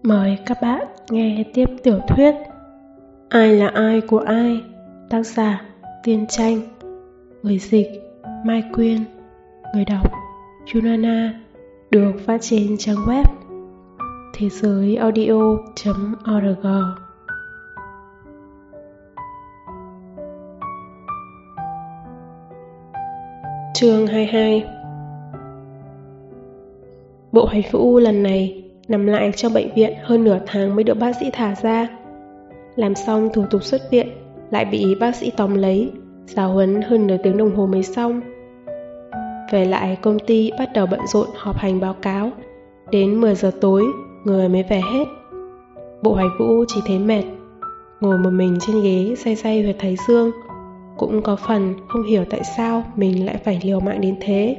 Mời các bạn nghe tiếp tiểu thuyết Ai là ai của ai, tác giả Tiên Tranh, người dịch Mai Quyên, người đọc Yunana, được phát trên trang web thế giới audio.org. Chương 22. Bộ Hoài Vũ lần này nằm lại trong bệnh viện hơn nửa tháng mới được bác sĩ thả ra. Làm xong thủ tục xuất viện, lại bị bác sĩ tóm lấy, giáo huấn hơn nửa tiếng đồng hồ mới xong. Về lại công ty bắt đầu bận rộn họp hành báo cáo. Đến 10 giờ tối, người mới về hết. Bộ Hoài Vũ chỉ thấy mệt, ngồi một mình trên ghế day day huyệt thái dương. Cũng có phần không hiểu tại sao mình lại phải liều mạng đến thế.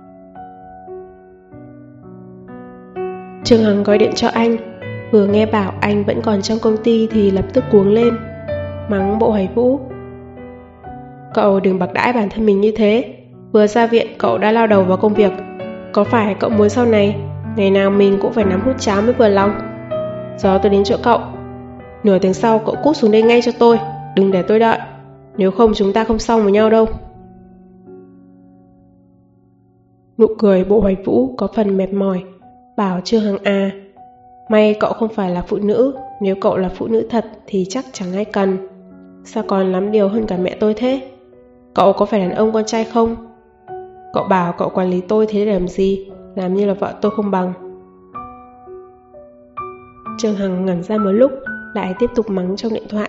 Trương Hằng gọi điện cho anh, vừa nghe bảo anh vẫn còn trong công ty thì lập tức cuống lên, mắng Bộ Hoài Vũ. Cậu đừng bạc đãi bản thân mình như thế. Vừa ra viện cậu đã lao đầu vào công việc. Có phải cậu muốn sau này ngày nào mình cũng phải nắm hút cháo mới vừa lòng? Giờ tôi đến chỗ cậu, nửa tiếng sau cậu cút xuống đây ngay cho tôi, đừng để tôi đợi. Nếu không chúng ta không xong với nhau đâu. Nụ cười Bộ Hoài Vũ có phần mệt mỏi, bảo Trương Hằng à, may cậu không phải là phụ nữ. Nếu cậu là phụ nữ thật thì chắc chẳng ai cần. Sao còn lắm điều hơn cả mẹ tôi thế? Cậu có phải đàn ông con trai không? Cậu bảo cậu quản lý tôi thế để làm gì? Làm như là vợ tôi không bằng. Trương Hằng ngẩn ra một lúc, lại tiếp tục mắng trong điện thoại.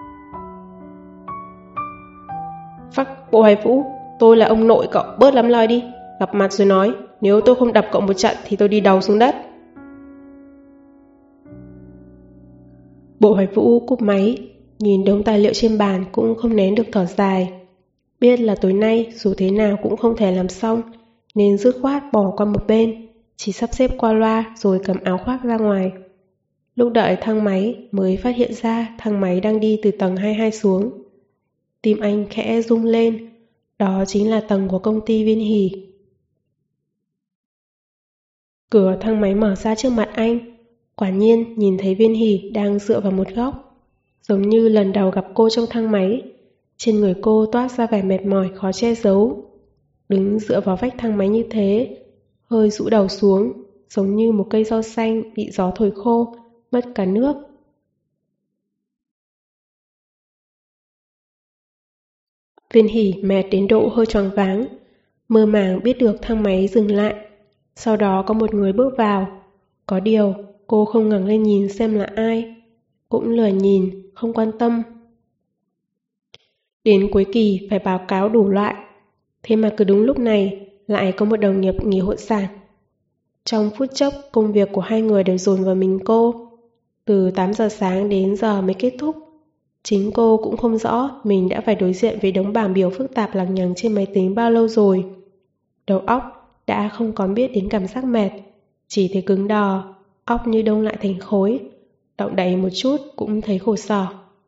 Phắc, Bộ Hoài Vũ, tôi là ông nội cậu, bớt lắm lời đi. Gặp mặt rồi nói, nếu tôi không đập cậu một trận thì tôi đi đầu xuống đất. Bộ Hoài Vũ cúp máy, nhìn đống tài liệu trên bàn cũng không nén được thở dài. Biết là tối nay dù thế nào cũng không thể làm xong, nên dứt khoát bỏ qua một bên, chỉ sắp xếp qua loa rồi cầm áo khoác ra ngoài. Lúc đợi thang máy mới phát hiện ra thang máy đang đi từ tầng 22 xuống. Tim anh khẽ rung lên, đó chính là tầng của công ty Viên Hỷ. Cửa thang máy mở ra trước mặt anh, quả nhiên nhìn thấy Viên Hỷ đang dựa vào một góc. Giống như lần đầu gặp cô trong thang máy, trên người cô toát ra vẻ mệt mỏi khó che giấu. Đứng dựa vào vách thang máy như thế, hơi rũ đầu xuống, giống như một cây rau xanh bị gió thổi khô, mất cả nước. Viên Hỷ mệt đến độ hơi choáng váng, mơ màng biết được thang máy dừng lại. Sau đó có một người bước vào. Có điều cô không ngẩng lên nhìn xem là ai, cũng lười nhìn, không quan tâm. Đến cuối kỳ phải báo cáo đủ loại, thế mà cứ đúng lúc này lại có một đồng nghiệp nghỉ hội sản. Trong phút chốc công việc của hai người đều dồn vào mình cô. Từ 8 giờ sáng đến giờ mới kết thúc. Chính cô cũng không rõ mình đã phải đối diện với đống bảng biểu phức tạp lằng nhằng trên máy tính bao lâu rồi. Đầu óc đã không còn biết đến cảm giác mệt, chỉ thấy cứng đờ, óc như đông lại thành khối, động đậy một chút cũng thấy khổ sở.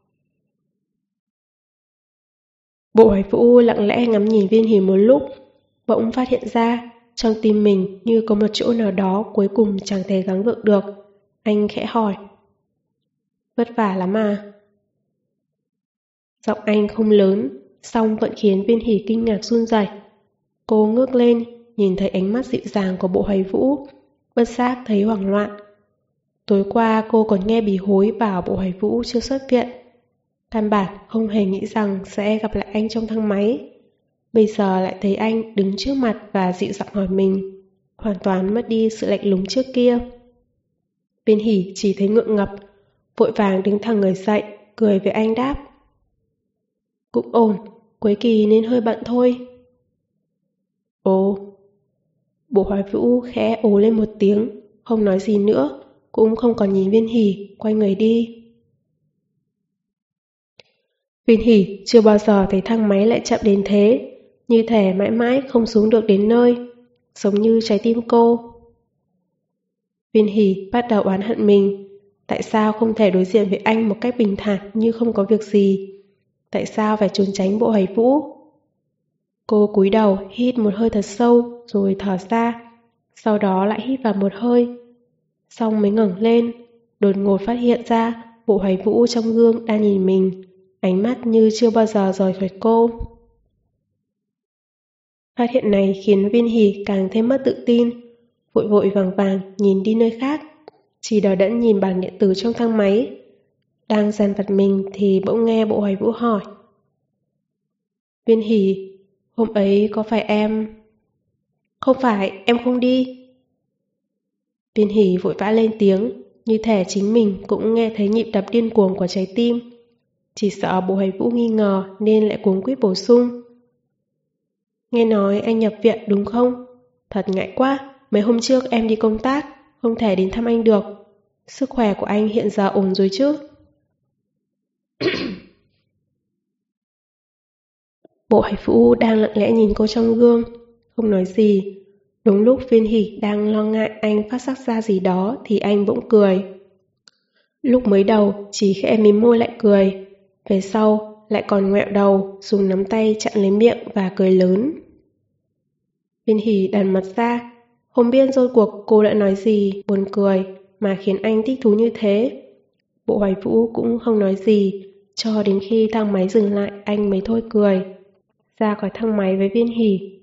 Bộ Hoài Vũ lặng lẽ ngắm nhìn Viên Hỷ một lúc, bỗng phát hiện ra trong tim mình như có một chỗ nào đó cuối cùng chẳng thể gắng gượng được. Anh khẽ hỏi, vất vả lắm à? Giọng anh không lớn, song vẫn khiến Viên Hỷ kinh ngạc run rẩy. Cô ngước lên, nhìn thấy ánh mắt dịu dàng của Bộ Hoài Vũ, bất giác thấy hoảng loạn. Tối qua cô còn nghe Bỉ Hối bảo Bộ Hoài Vũ chưa xuất viện. Căn bản không hề nghĩ rằng sẽ gặp lại anh trong thang máy. Bây giờ lại thấy anh đứng trước mặt và dịu giọng hỏi mình, hoàn toàn mất đi sự lạnh lùng trước kia. Viên Hỷ chỉ thấy ngượng ngập, vội vàng đứng thẳng người dậy, cười với anh đáp. Cũng ổn, cuối kỳ nên hơi bận thôi. Ồ. Bộ Hoài Vũ khẽ ồ lên một tiếng, không nói gì nữa, cũng không còn nhìn Viên Hỷ, quay người đi. Viên Hỷ chưa bao giờ thấy thang máy lại chậm đến thế, như thể mãi mãi không xuống được đến nơi, giống như trái tim cô. Viên Hỷ bắt đầu oán hận mình, tại sao không thể đối diện với anh một cách bình thản như không có việc gì, tại sao phải trốn tránh Bộ Hoài Vũ. Cô cúi đầu hít một hơi thật sâu rồi thở ra, sau đó lại hít vào một hơi, xong mới ngẩng lên, đột ngột phát hiện ra Bộ Hoài Vũ trong gương đang nhìn mình, ánh mắt như chưa bao giờ rời khỏi cô. Phát hiện này khiến Viên Hỷ càng thêm mất tự tin, vội vội vàng vàng nhìn đi nơi khác, chỉ đờ đẫn nhìn bảng điện tử trong thang máy. Đang dằn vặt mình thì bỗng nghe Bộ Hoài Vũ hỏi: Viên Hỷ, hôm ấy có phải em... Không phải, em không đi. Viên Hỷ vội vã lên tiếng, như thể chính mình cũng nghe thấy nhịp đập điên cuồng của trái tim. Chỉ sợ Bộ Hoài Vũ nghi ngờ nên lại cuống quýt bổ sung: Nghe nói anh nhập viện đúng không? Thật ngại quá, mấy hôm trước em đi công tác, không thể đến thăm anh được. Sức khỏe của anh hiện giờ ổn rồi chứ? Bộ Hoài Vũ đang lặng lẽ nhìn cô trong gương, không nói gì. Đúng lúc Viên Hỷ đang lo ngại anh phát sắc ra gì đó thì anh bỗng cười. Lúc mới đầu chỉ khẽ mím môi lại cười, về sau lại còn ngoẹo đầu dùng nắm tay chặn lấy miệng và cười lớn. Viên Hỷ đần mặt ra, không biết rốt cuộc cô đã nói gì buồn cười mà khiến anh thích thú như thế. Bộ Hoài Vũ cũng không nói gì, cho đến khi thang máy dừng lại anh mới thôi cười. Ra khỏi thang máy với Viên Hỷ.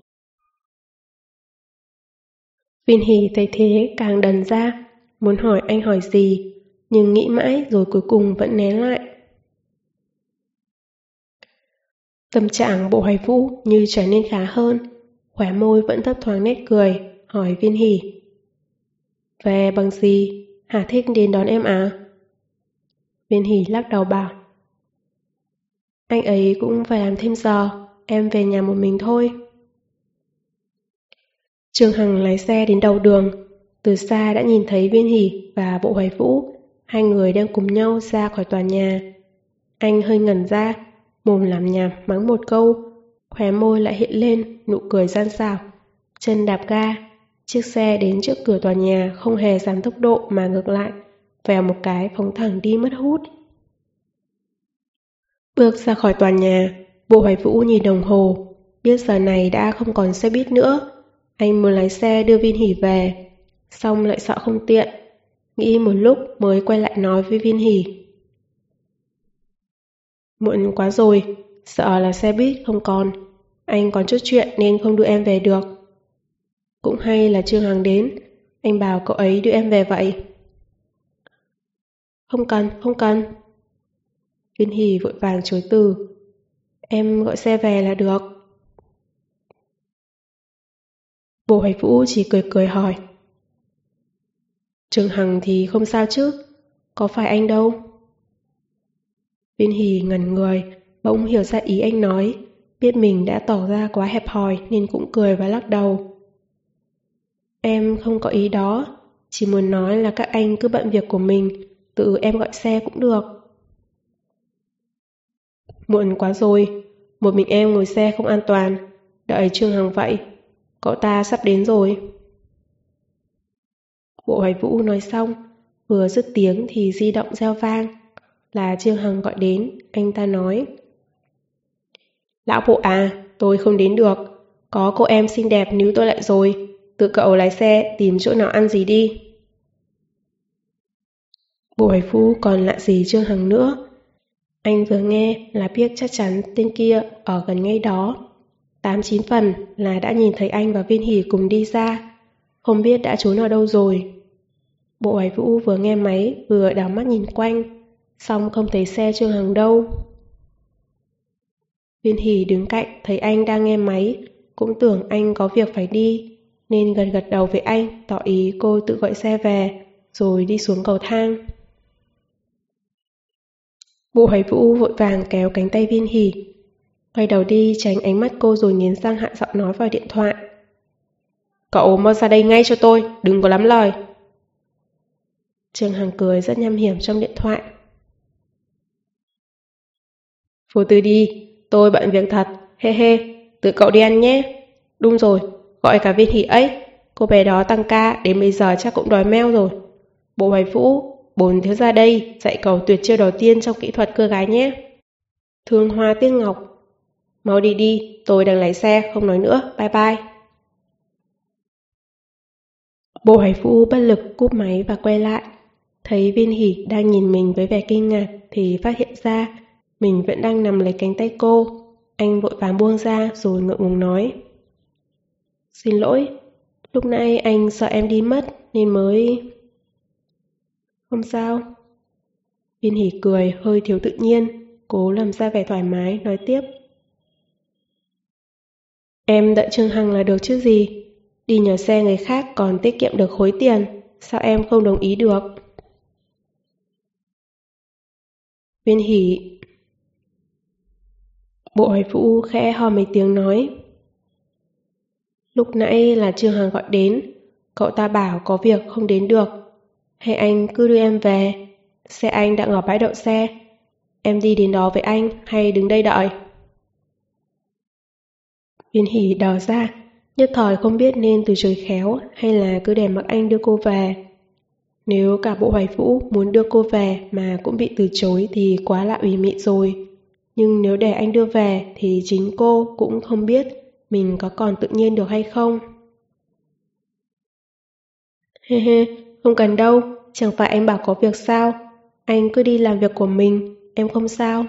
Viên Hỷ thấy thế càng đần ra, muốn hỏi anh hỏi gì, nhưng nghĩ mãi rồi cuối cùng vẫn nén lại. Tâm trạng Bộ Hoài Vũ như trở nên khá hơn, khóe môi vẫn thấp thoáng nét cười, hỏi Viên Hỷ: Về bằng gì? Hà thích đến đón em à? Viên Hỷ lắc đầu bảo: Anh ấy cũng phải làm thêm giờ, em về nhà một mình thôi. Trương Hằng lái xe đến đầu đường, từ xa đã nhìn thấy Viên Hỷ và Bộ Hoài Vũ, hai người đang cùng nhau ra khỏi tòa nhà. Anh hơi ngẩn ra, mồm làm nhảm mắng một câu, khóe môi lại hiện lên nụ cười gian xảo. Chân đạp ga, chiếc xe đến trước cửa tòa nhà không hề giảm tốc độ mà ngược lại, vèo một cái phóng thẳng đi mất hút. Bước ra khỏi tòa nhà, Bộ Hoài Vũ nhìn đồng hồ, biết giờ này đã không còn xe buýt nữa. Anh muốn lái xe đưa Viên Hỷ về, xong lại sợ không tiện. Nghĩ một lúc mới quay lại nói với Viên Hỷ: Muộn quá rồi, sợ là xe buýt không còn. Anh còn chút chuyện nên không đưa em về được. Cũng hay là Trương Hằng đến, anh bảo cậu ấy đưa em về vậy. Không cần, không cần. Viên Hỷ vội vàng chối từ. Em gọi xe về là được. Bộ Hoài Vũ chỉ cười cười hỏi: Trương Hằng thì không sao chứ, có phải anh đâu. Viên Hỷ ngẩn người, bỗng hiểu ra ý anh nói, biết mình đã tỏ ra quá hẹp hòi nên cũng cười và lắc đầu. Em không có ý đó, chỉ muốn nói là các anh cứ bận việc của mình, tự em gọi xe cũng được. Muộn quá rồi, một mình em ngồi xe không an toàn, đợi Trương Hằng vậy, cậu ta sắp đến rồi. Bộ Hoài Vũ nói xong, vừa dứt tiếng thì di động reo vang. Là Trương Hằng gọi đến, anh ta nói: Lão Bộ à, tôi không đến được, có cô em xinh đẹp níu tôi lại rồi, tự cậu lái xe tìm chỗ nào ăn gì đi. Bộ Hoài Vũ còn lạ gì Trương Hằng nữa. Anh vừa nghe là biết chắc chắn tên kia ở gần ngay đó. 8-9 phần là đã nhìn thấy anh và Viên Hỷ cùng đi ra, không biết đã trốn ở đâu rồi. Bộ Hoài Vũ vừa nghe máy vừa đảo mắt nhìn quanh, xong không thấy xe Trương Hằng đâu. Viên Hỷ đứng cạnh thấy anh đang nghe máy, cũng tưởng anh có việc phải đi, nên gật gật đầu với anh, tỏ ý cô tự gọi xe về, rồi đi xuống cầu thang. Bộ Hoài Vũ vội vàng kéo cánh tay Viên Hỷ, quay đầu đi tránh ánh mắt cô rồi nghiến răng hạ giọng nói vào điện thoại: Cậu mau ra đây ngay cho tôi, đừng có lắm lời. Trương Hằng cười rất nham hiểm trong điện thoại: Vô tư đi, tôi bận việc thật, he he, tự cậu đi ăn nhé. Đúng rồi, gọi cả Viên Hỷ ấy, cô bé đó tăng ca đến bây giờ chắc cũng đói meo rồi. Bộ Hoài Vũ, Bồn thiếu ra đây dạy cậu tuyệt chiêu đầu tiên trong kỹ thuật cưa gái nhé. Thương Hoa Tiếc Ngọc. Mau đi đi, tôi đang lái xe, không nói nữa, bye bye. Bộ Hoài Vũ bất lực cúp máy và quay lại. Thấy Viên Hỷ đang nhìn mình với vẻ kinh ngạc thì phát hiện ra mình vẫn đang nắm lấy cánh tay cô. Anh vội vàng buông ra rồi ngượng ngùng nói. Xin lỗi, lúc nãy anh sợ em đi mất nên mới... Không sao. Viên Hỷ cười hơi thiếu tự nhiên, cố làm ra vẻ thoải mái, nói tiếp. Em đợi Trương Hằng là được chứ gì. Đi nhờ xe người khác còn tiết kiệm được khối tiền, sao em không đồng ý được? Viên Hỷ... Bộ Hoài Vũ khẽ ho mấy tiếng nói. Lúc nãy là Trương Hằng gọi đến, cậu ta bảo có việc không đến được. Hay anh cứ đưa em về, xe anh đang ở bãi đậu xe. Em đi đến đó với anh hay đứng đây đợi? Viên Hỷ đờ ra, nhất thời không biết nên từ chối khéo hay là cứ để mặc anh đưa cô về. Nếu cả bộ Hoài Vũ muốn đưa cô về mà cũng bị từ chối thì quá là ủy mị rồi. Nhưng nếu để anh đưa về thì chính cô cũng không biết mình có còn tự nhiên được hay không. Hê hê, không cần đâu, chẳng phải anh bảo có việc sao. Anh cứ đi làm việc của mình, em không sao.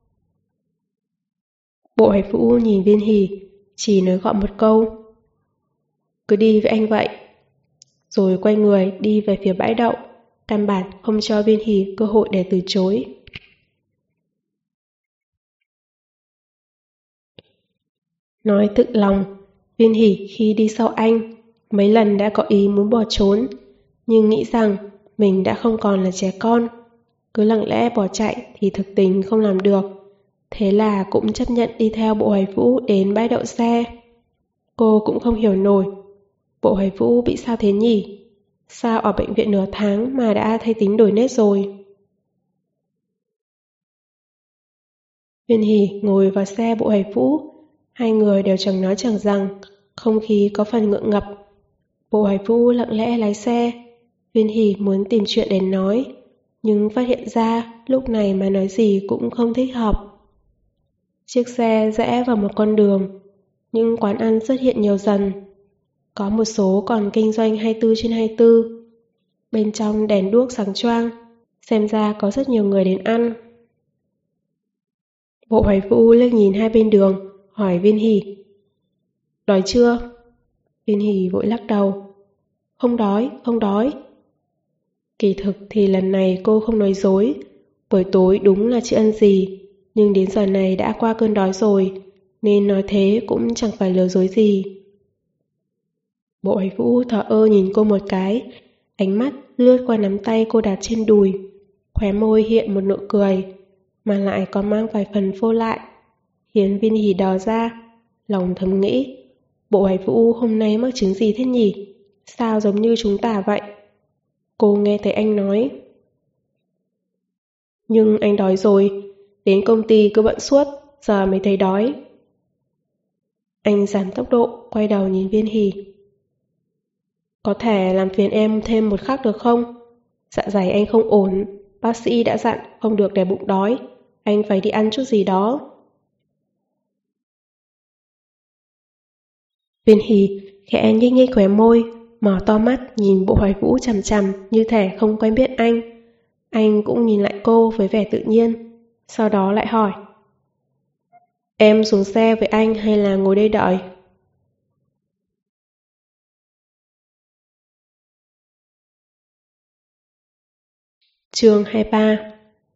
Bộ Hoài Vũ nhìn Viên Hỷ, chỉ nói gọn một câu. Cứ đi với anh vậy. Rồi quay người đi về phía bãi đậu, căn bản không cho Viên Hỷ cơ hội để từ chối. Nói thực lòng, Viên Hỷ khi đi sau anh, mấy lần đã có ý muốn bỏ trốn, nhưng nghĩ rằng mình đã không còn là trẻ con. Cứ lặng lẽ bỏ chạy thì thực tình không làm được. Thế là cũng chấp nhận đi theo bộ Hoài Vũ đến bãi đậu xe. Cô cũng không hiểu nổi, bộ Hoài Vũ bị sao thế nhỉ? Sao ở bệnh viện nửa tháng mà đã thay tính đổi nết rồi? Viên Hỷ ngồi vào xe bộ Hoài Vũ, hai người đều chẳng nói chẳng rằng, không khí có phần ngượng ngập. Bộ Hoài Vũ lặng lẽ lái xe, Viên Hỷ muốn tìm chuyện để nói, nhưng phát hiện ra lúc này mà nói gì cũng không thích hợp. Chiếc xe rẽ vào một con đường, những quán ăn xuất hiện nhiều dần. Có một số còn kinh doanh 24/24. Bên trong đèn đuốc sáng choang, xem ra có rất nhiều người đến ăn. Bộ Hoài Vũ liếc nhìn hai bên đường, hỏi Viên Hỷ. Đói chưa? Viên Hỷ vội lắc đầu. Không đói, không đói. Kỳ thực thì lần này cô không nói dối. Buổi tối đúng là chưa ăn gì, nhưng đến giờ này đã qua cơn đói rồi, nên nói thế cũng chẳng phải lừa dối gì. Bộ Hoài Vũ thở ơ nhìn cô một cái, ánh mắt lướt qua nắm tay cô đặt trên đùi, khóe môi hiện một nụ cười, mà lại còn mang vài phần phô lại, khiến Viên Hỷ đờ ra, lòng thầm nghĩ, bộ Hoài Vũ hôm nay mắc chứng gì thế nhỉ? Sao giống như chúng ta vậy? Cô nghe thấy anh nói. Nhưng anh đói rồi, đến công ty cứ bận suốt, giờ mới thấy đói. Anh giảm tốc độ, quay đầu nhìn Viên Hỷ. Có thể làm phiền em thêm một khắc được không? Dạ dày anh không ổn, bác sĩ đã dặn không được để bụng đói, anh phải đi ăn chút gì đó. Viên Hỷ khẽ nhếch nhếch khóe môi, mở to mắt nhìn bộ Hoài Vũ chằm chằm như thể không quen biết anh. Anh cũng nhìn lại cô với vẻ tự nhiên, sau đó lại hỏi. Em xuống xe với anh hay là ngồi đây đợi? Chương 23.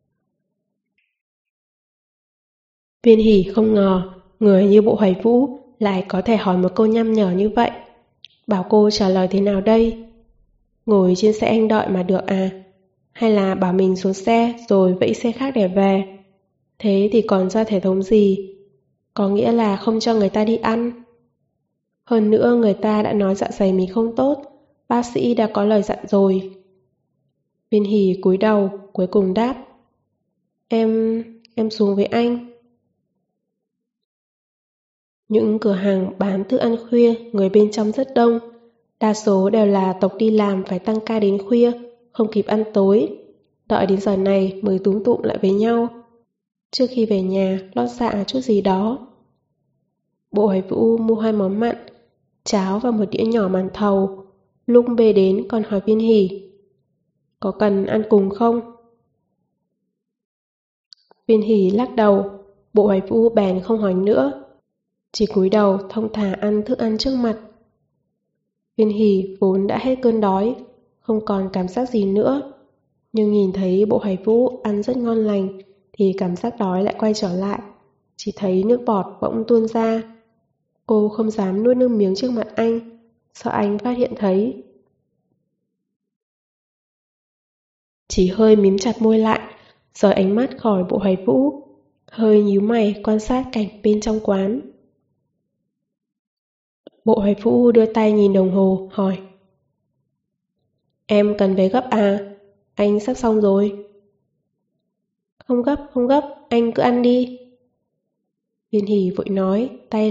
Viên Hỷ không ngờ người như bộ Hoài Vũ lại có thể hỏi một câu nhăm nhở như vậy. Bảo cô trả lời thế nào đây? Ngồi trên xe anh đợi mà được à? Hay là bảo mình xuống xe rồi vẫy xe khác để về? Thế thì còn ra thể thống gì? Có nghĩa là không cho người ta đi ăn. Hơn nữa người ta đã nói dạ dày mình không tốt, bác sĩ đã có lời dặn rồi. Viên Hỷ cúi đầu, cuối cùng đáp. Em xuống với anh. Những cửa hàng bán thức ăn khuya, người bên trong rất đông. Đa số đều là tộc đi làm phải tăng ca đến khuya, không kịp ăn tối. Đợi đến giờ này mới túm tụm lại với nhau. Trước khi về nhà, lót dạ chút gì đó. Bộ Hoài Vũ mua 2 món mặn, cháo và một đĩa nhỏ màn thầu. Lúc bê đến còn hỏi Viên Hỷ. có cần ăn cùng không? Viên Hỷ lắc đầu, Bộ Hoài Vũ bèn không hỏi nữa, chỉ cúi đầu thong thả ăn thức ăn trước mặt. Viên Hỷ vốn đã hết cơn đói, không còn cảm giác gì nữa, nhưng nhìn thấy Bộ Hoài Vũ ăn rất ngon lành thì cảm giác đói lại quay trở lại, chỉ thấy nước bọt bỗng tuôn ra. Cô không dám nuốt nước miếng trước mặt anh, sợ anh phát hiện thấy. Chỉ hơi mím chặt môi lại, rời ánh mắt khỏi Bộ Hoài Vũ, hơi nhíu mày quan sát cảnh bên trong quán. Bộ Hoài Vũ đưa tay nhìn đồng hồ, hỏi: Em cần về gấp à? Anh sắp xong rồi. Không gấp, anh cứ ăn đi. Viên Hỷ vội nói,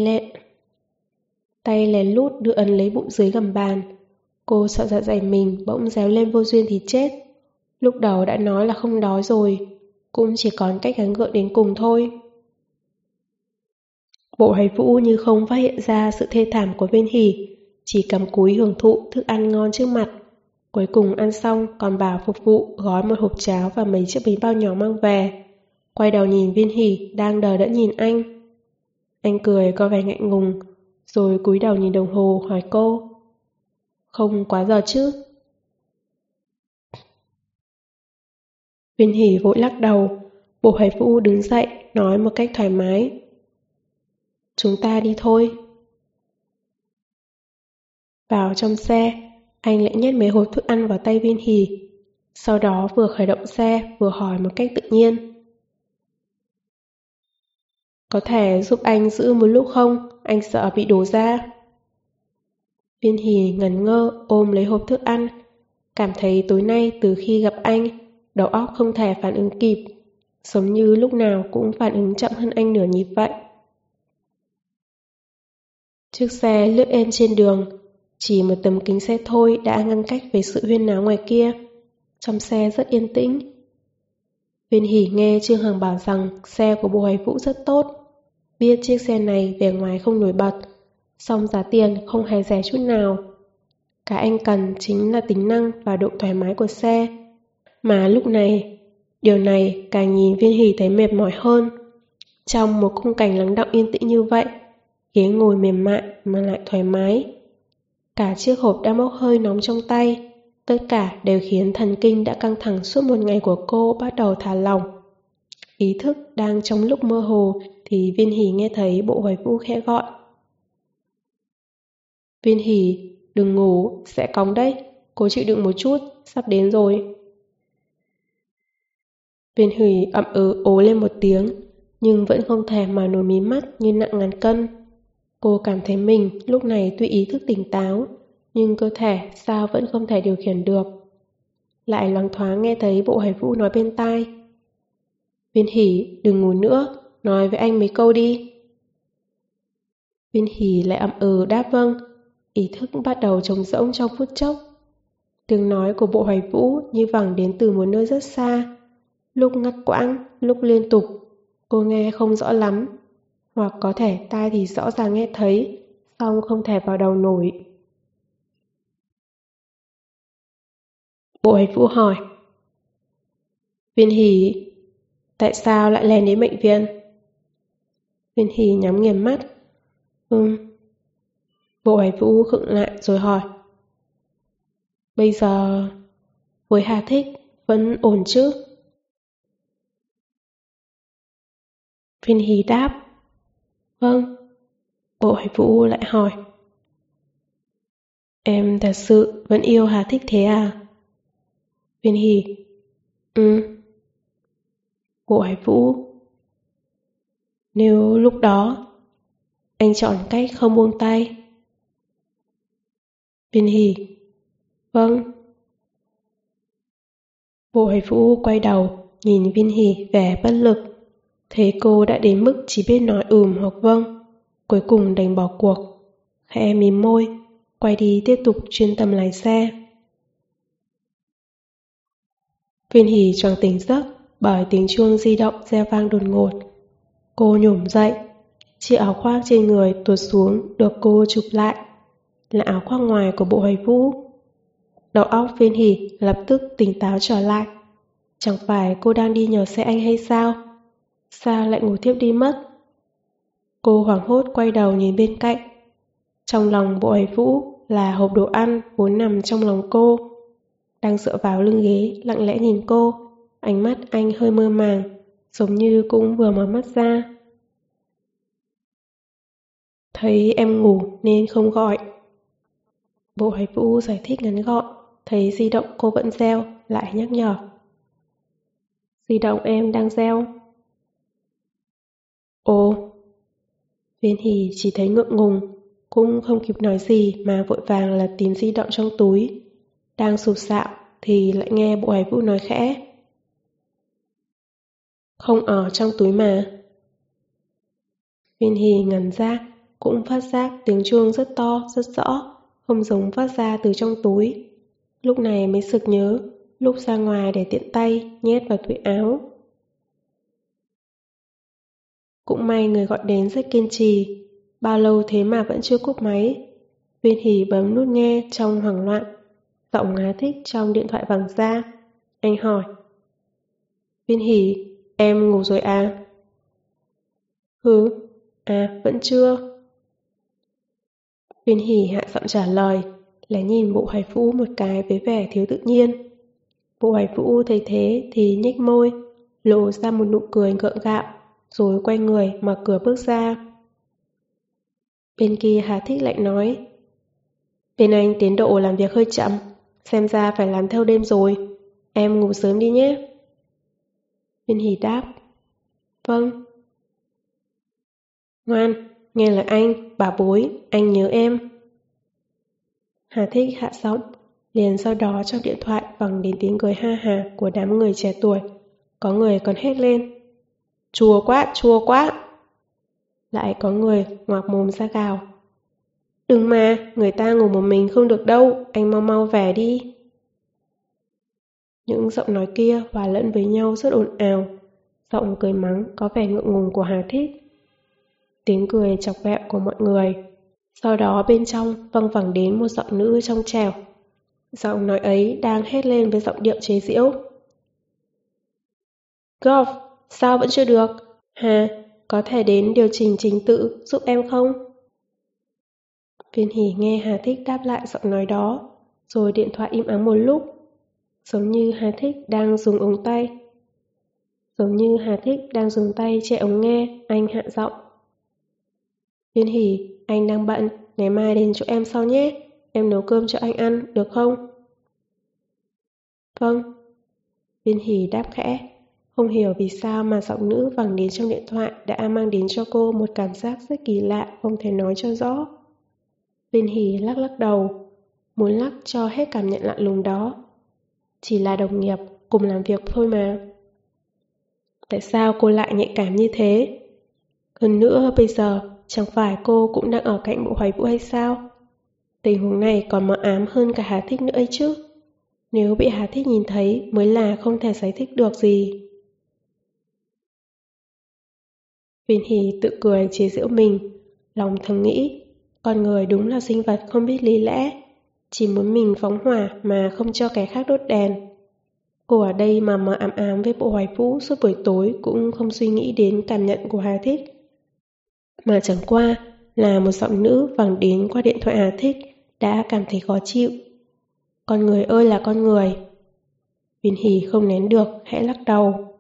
tay lén lút đưa ấn lấy bụng dưới gầm bàn. Cô sợ dạ dày mình bỗng réo lên vô duyên thì chết. Lúc đầu đã nói là không đói rồi, cũng chỉ còn cách gắng gượng đến cùng thôi. Bộ Hoài Vũ như không phát hiện ra sự thê thảm của Viên Hỷ, chỉ cắm cúi hưởng thụ thức ăn ngon trước mặt. Cuối cùng ăn xong còn bảo phục vụ gói một hộp cháo và mấy chiếc bánh bao nhỏ mang về. Quay đầu nhìn Viên Hỷ đang đờ đẫn nhìn anh. Anh cười có vẻ ngại ngùng, rồi cúi đầu nhìn đồng hồ hỏi cô: Không quá giờ chứ? Viên Hỷ vội lắc đầu. Bộ Hoài Vũ đứng dậy nói một cách thoải mái: Chúng ta đi thôi. Vào trong xe, anh lại nhét mấy hộp thức ăn vào tay Viên Hỷ. Sau đó vừa khởi động xe vừa hỏi một cách tự nhiên: Có thể giúp anh giữ một lúc không? Anh sợ bị đổ ra. Viên Hỷ ngẩn ngơ ôm lấy hộp thức ăn, cảm thấy tối nay từ khi gặp anh, đầu óc không thể phản ứng kịp, giống như lúc nào cũng phản ứng chậm hơn anh nửa nhịp vậy. Chiếc xe lướt êm trên đường, chỉ một tấm kính xe thôi đã ngăn cách với sự huyên náo ngoài kia. Trong xe rất yên tĩnh. Viên Hỷ nghe Trương Hằng bảo rằng xe của Bộ Hoài Vũ rất tốt, biết chiếc xe này vẻ ngoài không nổi bật, song giá tiền không hề rẻ chút nào. Cái anh cần chính là tính năng và độ thoải mái của xe. Mà lúc này, điều này càng nhìn Viên Hỷ thấy mệt mỏi hơn. Trong một khung cảnh lắng đọng yên tĩnh như vậy, ghế ngồi mềm mại mà lại thoải mái. Cả chiếc hộp đang bốc hơi nóng trong tay, tất cả đều khiến thần kinh đã căng thẳng suốt một ngày của cô bắt đầu thả lỏng. Ý thức đang trong lúc mơ hồ thì Viên Hỷ nghe thấy Bộ Hoài Vũ khẽ gọi: Viên Hỷ, đừng ngủ, sẽ cóng đấy, cố chịu đựng một chút, sắp đến rồi. Viên Hỷ ậm ừ ố lên một tiếng, nhưng vẫn không thể mở nổi mí mắt như nặng ngàn cân. Cô cảm thấy mình lúc này tuy ý thức tỉnh táo, nhưng cơ thể sao vẫn không thể điều khiển được. Lại loáng thoáng nghe thấy Bộ Hoài Vũ nói bên tai: Viên Hỷ, đừng ngủ nữa, nói với anh mấy câu đi. Viên Hỷ lại ậm ừ đáp vâng, ý thức bắt đầu trống rỗng trong phút chốc. Tiếng nói của Bộ Hoài Vũ như vẳng đến từ một nơi rất xa, lúc ngắt quãng, lúc liên tục, cô nghe không rõ lắm, hoặc có thể tai thì rõ ràng nghe thấy, song không thể vào đầu nổi. Bộ Hoài Vũ hỏi: Viên Hỷ, tại sao lại lén đến bệnh viện? Viên Hỷ nhắm nghiền mắt. Bộ Hoài Vũ khựng lại rồi hỏi: Bây giờ, với Hà Thích, vẫn ổn chứ? Viên Hỷ đáp: Vâng. Bộ Hoài Vũ lại hỏi: Em thật sự vẫn yêu Hà Thích thế à? Viên Hỷ: Bộ Hoài Vũ: Nếu lúc đó anh chọn cách không buông tay. Viên Hỷ: Vâng. Bộ Hoài Vũ quay đầu nhìn Viên Hỷ vẻ bất lực, thấy cô đã đến mức chỉ biết nói hoặc vâng, cuối cùng đành bỏ cuộc, khẽ mím môi, quay đi tiếp tục chuyên tâm lái xe. Viên Hỷ choàng tỉnh giấc bởi tiếng chuông di động reo vang đột ngột. Cô nhổm dậy, chiếc áo khoác trên người tuột xuống được cô chụp lại, là áo khoác ngoài của Bộ Hoài Vũ. Đầu óc Viên Hỷ lập tức tỉnh táo trở lại. Chẳng phải cô đang đi nhờ xe anh hay sao? Sao lại ngủ thiếp đi mất? Cô hoảng hốt quay đầu nhìn bên cạnh. Trong lòng Bộ Hoài Vũ là hộp đồ ăn vốn nằm trong lòng cô. Đang dựa vào lưng ghế lặng lẽ nhìn cô, ánh mắt anh hơi mơ màng, giống như cũng vừa mở mắt ra. Thấy em ngủ nên không gọi. Bộ Hoài Vũ giải thích ngắn gọn, thấy di động cô vẫn reo, lại nhắc nhở. Di động em đang reo. Ồ. Viên Hỷ chỉ thấy ngượng ngùng, cũng không kịp nói gì mà vội vàng lật tìm di động trong túi. Đang sụp sạo thì lại nghe Bộ Hoài Vũ nói khẽ. Không ở trong túi mà. Viên Hỷ ngẩn ra, cũng phát giác tiếng chuông rất to, rất rõ, không giống phát ra từ trong túi. Lúc này mới sực nhớ, lúc ra ngoài để tiện tay, nhét vào túi áo. Cũng may người gọi đến rất kiên trì, bao lâu thế mà vẫn chưa cúp máy. Viên Hỷ bấm nút nghe trong hoảng loạn, giọng Hà Thích trong điện thoại vẳng ra. Anh hỏi. Viên Hỷ, em ngủ rồi à? Hứ, à vẫn chưa. Viên Hỷ hạ giọng trả lời, lại nhìn Bộ Hoài Vũ một cái với vẻ thiếu tự nhiên. Bộ Hoài Vũ thấy thế thì nhếch môi, lộ ra một nụ cười gượng gạo, rồi quay người mở cửa bước ra. Bên kia Hà Thích lại nói. Bên anh tiến độ làm việc hơi chậm, xem ra phải làm theo đêm rồi. Em ngủ sớm đi nhé. Viên Hỷ đáp. Vâng. Ngoan, nghe lời anh, bà bối, anh nhớ em. Hà Thích hạ giọng, liền sau đó trong điện thoại vẳng đến tiếng cười ha hà của đám người trẻ tuổi. Có người còn hét lên. Chua quá, chua quá. Lại có người ngoạc mồm ra gào. Đừng mà, người ta ngủ một mình không được đâu, anh mau mau về đi. Những giọng nói kia hòa lẫn với nhau rất ồn ào. Giọng cười mắng có vẻ ngượng ngùng của Hà Thích. Tiếng cười chọc ghẹo của mọi người. Sau đó bên trong văng vẳng đến một giọng nữ trong trẻo. Giọng nói ấy đang hét lên với giọng điệu chế giễu. Golf, sao vẫn chưa được? Hà, có thể đến điều chỉnh trình tự giúp em không? Viên Hỷ nghe Hà Thích đáp lại giọng nói đó, rồi điện thoại im ắng một lúc. Giống như Hà Thích đang dùng tay che ống nghe, anh hạ giọng. Viên Hỷ, anh đang bận, ngày mai đến chỗ em sau nhé. Em nấu cơm cho anh ăn, được không? Vâng. Viên Hỷ đáp khẽ, không hiểu vì sao mà giọng nữ vẳng đến trong điện thoại đã mang đến cho cô một cảm giác rất kỳ lạ, không thể nói cho rõ. Viên Hỷ lắc lắc đầu, muốn lắc cho hết cảm nhận lạ lùng đó. Chỉ là đồng nghiệp, cùng làm việc thôi mà. Tại sao cô lại nhạy cảm như thế? Hơn nữa bây giờ, chẳng phải cô cũng đang ở cạnh Bộ Hoài Vũ hay sao? Tình huống này còn mờ ám hơn cả Hà Thích nữa ấy chứ. Nếu bị Hà Thích nhìn thấy mới là không thể giải thích được gì. Viên Hỷ tự cười chế giễu mình, lòng thầm nghĩ, con người đúng là sinh vật không biết lý lẽ, chỉ muốn mình phóng hỏa mà không cho kẻ khác đốt đèn. Cô ở đây mà mờ ám ám với Bộ Hoài Vũ suốt buổi tối cũng không suy nghĩ đến cảm nhận của Hà Thích. Mà chẳng qua là một giọng nữ vẳng đến qua điện thoại Hà Thích đã cảm thấy khó chịu. Con người ơi là con người. Viên Hỷ không nén được, khẽ lắc đầu.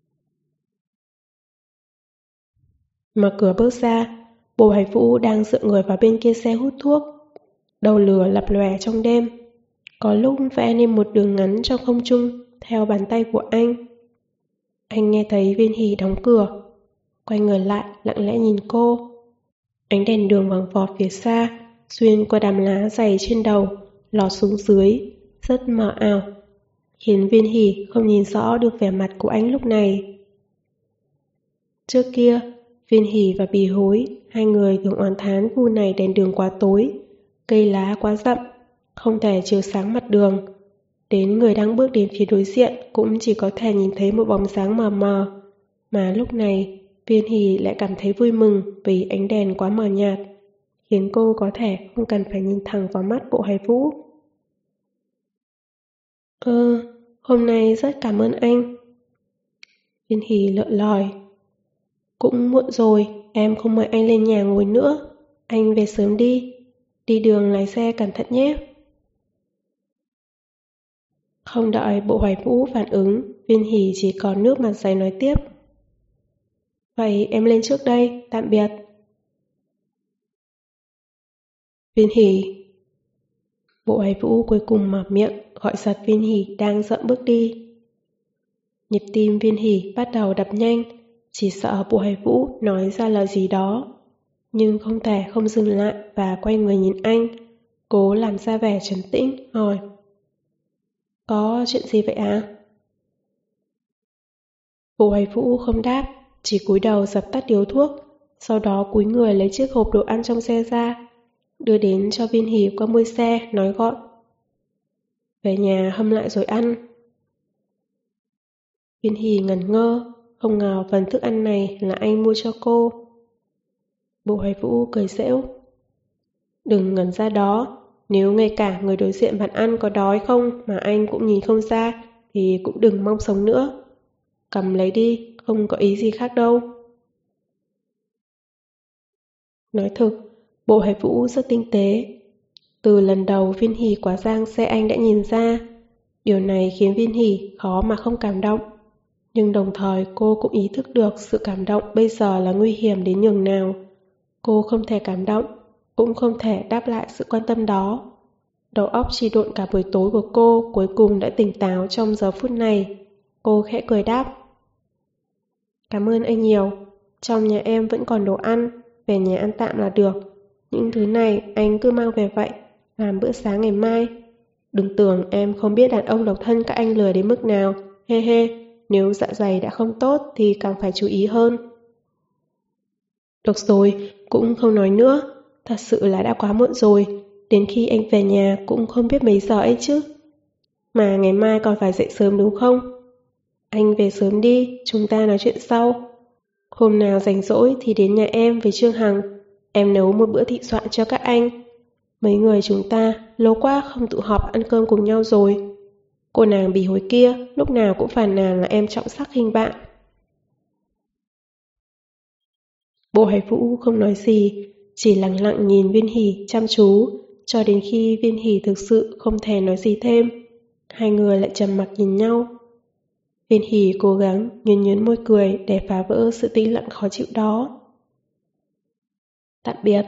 Mở cửa bước ra, Bộ Hoài Vũ đang dựa người vào bên kia xe hút thuốc. Đầu lửa lập lòe trong đêm. Có lúc vẽ nên một đường ngắn trong không trung theo bàn tay của anh. Anh nghe thấy Viên Hỷ đóng cửa, quay người lại lặng lẽ nhìn cô. Ánh đèn đường vàng vọt phía xa, xuyên qua đám lá dày trên đầu, lọt xuống dưới, rất mờ ảo, khiến Viên Hỷ không nhìn rõ được vẻ mặt của anh lúc này. Trước kia, Viên Hỷ và Bì Hối, hai người thường oán thán khu này đèn đường quá tối, cây lá quá rậm, không thể chiếu sáng mặt đường. Đến người đang bước đến phía đối diện cũng chỉ có thể nhìn thấy một bóng dáng mờ mờ. Mà lúc này, Viên Hỷ lại cảm thấy vui mừng vì ánh đèn quá mờ nhạt, khiến cô có thể không cần phải nhìn thẳng vào mắt Bộ Hoài Vũ. Hôm nay rất cảm ơn anh. Viên Hỷ lỡ lời. Cũng muộn rồi, em không mời anh lên nhà ngồi nữa. Anh về sớm đi. Đi đường lái xe cẩn thận nhé. Không đợi Bộ Hoài Vũ phản ứng, Viên Hỷ chỉ còn nước mặt dày nói tiếp. Vậy em lên trước đây, tạm biệt. Viên Hỷ. Bộ Hoài Vũ cuối cùng mở miệng, gọi giật Viên Hỷ đang dậm bước đi. Nhịp tim Viên Hỷ bắt đầu đập nhanh, chỉ sợ Bộ Hoài Vũ nói ra lời gì đó. Nhưng không thể không dừng lại và quay người nhìn anh, cố làm ra vẻ trấn tĩnh, hỏi. Có chuyện gì vậy à? Bộ Hoài Vũ không đáp, chỉ cúi đầu dập tắt điếu thuốc, sau đó cúi người lấy chiếc hộp đồ ăn trong xe ra, đưa đến cho Viên Hỷ qua mui xe, nói gọn. Về nhà hâm lại rồi ăn. Viên Hỷ ngẩn ngơ, không ngờ phần thức ăn này là anh mua cho cô. Bộ Hoài Vũ cười giễu. Đừng ngẩn ra đó, nếu ngay cả người đối diện bàn ăn có đói không mà anh cũng nhìn không ra, thì cũng đừng mong sống nữa. Cầm lấy đi, không có ý gì khác đâu. Nói thực, Bộ Hoài Vũ rất tinh tế. Từ lần đầu Viên Hỷ quá giang xe anh đã nhìn ra. Điều này khiến Viên Hỷ khó mà không cảm động. Nhưng đồng thời cô cũng ý thức được sự cảm động bây giờ là nguy hiểm đến nhường nào. Cô không thể cảm động, cũng không thể đáp lại sự quan tâm đó. Đầu óc trì độn cả buổi tối của cô cuối cùng đã tỉnh táo trong giờ phút này. Cô khẽ cười đáp. Cảm ơn anh nhiều. Trong nhà em vẫn còn đồ ăn, về nhà ăn tạm là được. Những thứ này anh cứ mang về vậy, làm bữa sáng ngày mai. Đừng tưởng em không biết đàn ông độc thân các anh lười đến mức nào. Hê hê, nếu dạ dày đã không tốt thì càng phải chú ý hơn. Được rồi, cũng không nói nữa. Thật sự là đã quá muộn rồi. Đến khi anh về nhà cũng không biết mấy giờ ấy chứ. Mà ngày mai còn phải dậy sớm đúng không? Anh về sớm đi, chúng ta nói chuyện sau. Hôm nào rảnh rỗi thì đến nhà em với Trương Hằng. Em nấu một bữa thịt soạn cho các anh. Mấy người chúng ta lâu quá không tụ họp ăn cơm cùng nhau rồi. Cô nàng bỉ hồi kia lúc nào cũng phàn nàn là em trọng sắc khinh bạn. Bộ Hải Vũ không nói gì, chỉ lặng lặng nhìn Viên Hỷ chăm chú, cho đến khi Viên Hỷ thực sự không thể nói gì thêm. Hai người lại trầm mặc nhìn nhau. Viên Hỷ cố gắng nhún nhún môi cười để phá vỡ sự tĩnh lặng khó chịu đó. Tạm biệt.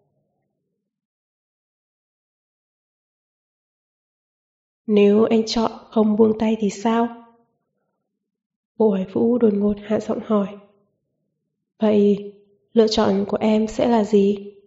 Nếu anh chọn không buông tay thì sao? Bộ Hải Vũ đột ngột hạ giọng hỏi. Vậy, lựa chọn của em sẽ là gì?